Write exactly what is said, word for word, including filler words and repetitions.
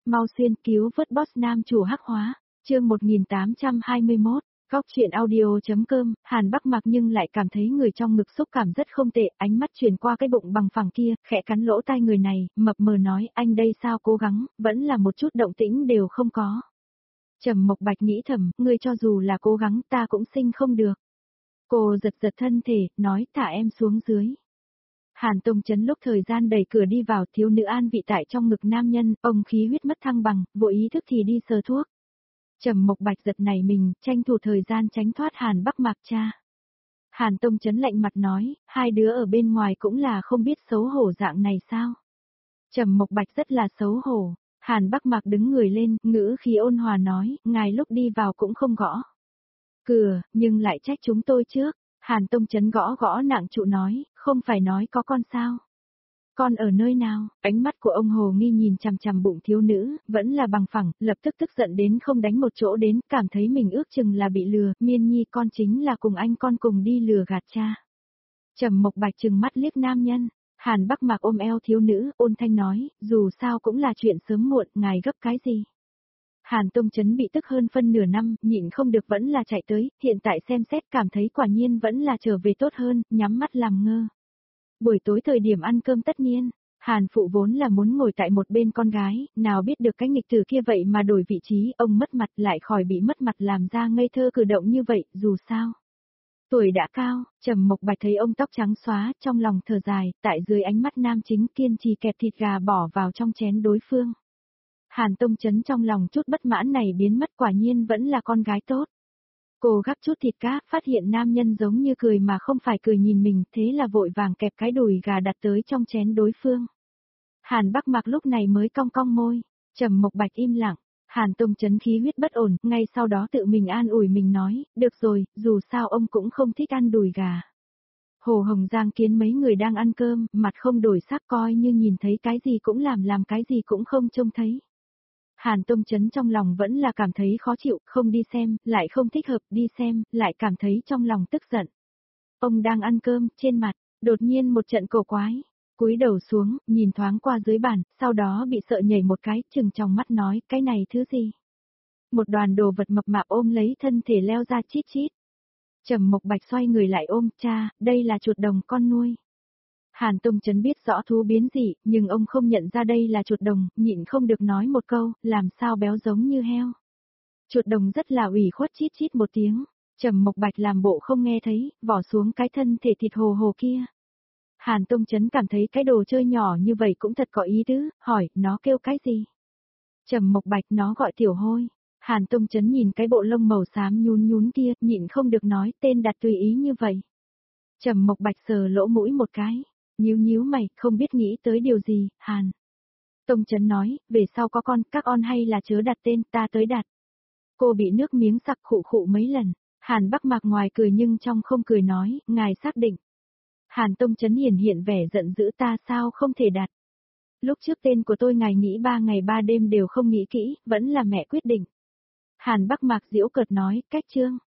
mau xuyên cứu vớt boss nam chủ hắc hóa, chương một nghìn tám trăm hai mươi mốt, góc chuyện audio.com, Hàn Bắc Mặc nhưng lại cảm thấy người trong ngực xúc cảm rất không tệ, ánh mắt truyền qua cái bụng bằng phẳng kia, khẽ cắn lỗ tai người này, mập mờ nói, anh đây sao cố gắng, vẫn là một chút động tĩnh đều không có. Trầm Mộc Bạch nghĩ thầm, ngươi cho dù là cố gắng ta cũng sinh không được. Cô giật giật thân thể, nói thả em xuống dưới. Hàn Tông Chấn lúc thời gian đẩy cửa đi vào, thiếu nữ an vị tại trong ngực nam nhân, ông khí huyết mất thăng bằng, vội ý thức thì đi sờ thuốc. Trầm Mộc Bạch giật nảy mình, tranh thủ thời gian tránh thoát Hàn Bắc Mạc cha. Hàn Tông Chấn lạnh mặt nói, hai đứa ở bên ngoài cũng là không biết xấu hổ dạng này sao? Trầm Mộc Bạch rất là xấu hổ. Hàn Bắc Mạc đứng người lên, ngữ khí ôn hòa nói, ngài lúc đi vào cũng không gõ cửa, nhưng lại trách chúng tôi trước. Hàn Tông Chấn gõ gõ nặng trụ nói, không phải nói có con sao? Con ở nơi nào? Ánh mắt của ông Hồ Nghi nhìn chằm chằm bụng thiếu nữ, vẫn là bằng phẳng, lập tức tức giận đến không đánh một chỗ đến, cảm thấy mình ước chừng là bị lừa, Miên Nhi con chính là cùng anh con cùng đi lừa gạt cha. Trầm Mộc Bạch trừng mắt liếc nam nhân. Hàn Bắc Mạc ôm eo thiếu nữ, ôn thanh nói, dù sao cũng là chuyện sớm muộn, ngài gấp cái gì? Hàn Tông Chấn bị tức hơn phân nửa năm, nhịn không được vẫn là chạy tới, hiện tại xem xét cảm thấy quả nhiên vẫn là trở về tốt hơn, nhắm mắt làm ngơ. Buổi tối thời điểm ăn cơm tất nhiên, Hàn Phụ vốn là muốn ngồi tại một bên con gái, nào biết được cái nghịch tử kia vậy mà đổi vị trí, ông mất mặt lại khỏi bị mất mặt làm ra ngây thơ cử động như vậy, dù sao. Tuổi đã cao, Trầm Mộc Bạch thấy ông tóc trắng xóa, trong lòng thở dài, tại dưới ánh mắt nam chính kiên trì kẹp thịt gà bỏ vào trong chén đối phương. Hàn Tông Chấn trong lòng chút bất mãn này biến mất, quả nhiên vẫn là con gái tốt. Cô gắp chút thịt cá, phát hiện nam nhân giống như cười mà không phải cười nhìn mình, thế là vội vàng kẹp cái đùi gà đặt tới trong chén đối phương. Hàn Bắc Mạc lúc này mới cong cong môi, Trầm Mộc Bạch im lặng. Hàn Tông Chấn khí huyết bất ổn, ngay sau đó tự mình an ủi mình nói, được rồi, dù sao ông cũng không thích ăn đùi gà. Hồ Hồng Giang kiến mấy người đang ăn cơm, mặt không đổi sắc coi như nhìn thấy cái gì cũng làm làm cái gì cũng không trông thấy. Hàn Tông Chấn trong lòng vẫn là cảm thấy khó chịu, không đi xem, lại không thích hợp, đi xem, lại cảm thấy trong lòng tức giận. Ông đang ăn cơm, trên mặt, đột nhiên một trận cổ quái. Cúi đầu xuống, nhìn thoáng qua dưới bàn, sau đó bị sợ nhảy một cái, trừng trong mắt nói, cái này thứ gì? Một đoàn đồ vật mập mạp ôm lấy thân thể leo ra chít chít. Trầm Mộc Bạch xoay người lại ôm, cha, đây là chuột đồng con nuôi. Hàn Tông Chấn biết rõ thú biến dị, nhưng ông không nhận ra đây là chuột đồng, nhịn không được nói một câu, làm sao béo giống như heo. Chuột đồng rất là ủy khuất chít chít một tiếng, Trầm Mộc Bạch làm bộ không nghe thấy, vỏ xuống cái thân thể thịt hồ hồ kia. Hàn Tông Chấn cảm thấy cái đồ chơi nhỏ như vậy cũng thật có ý tứ, hỏi, nó kêu cái gì? Trầm Mộc Bạch nó gọi tiểu hôi. Hàn Tông Chấn nhìn cái bộ lông màu xám nhún nhún kia, nhịn không được nói, tên đặt tùy ý như vậy. Trầm Mộc Bạch sờ lỗ mũi một cái, nhíu nhíu mày, không biết nghĩ tới điều gì, Hàn. Tông Chấn nói, về sau có con, các on hay là chớ đặt tên, ta tới đặt. Cô bị nước miếng sặc khụ khụ mấy lần, Hàn Bắc Mạc ngoài cười nhưng trong không cười nói, ngài xác định. Hàn Tông Chấn hiển hiện vẻ giận dữ, ta sao không thể đặt. Lúc trước tên của tôi ngài nghĩ ba ngày ba đêm đều không nghĩ kỹ, vẫn là mẹ quyết định. Hàn Bắc Mạc giễu cợt nói, cách chương.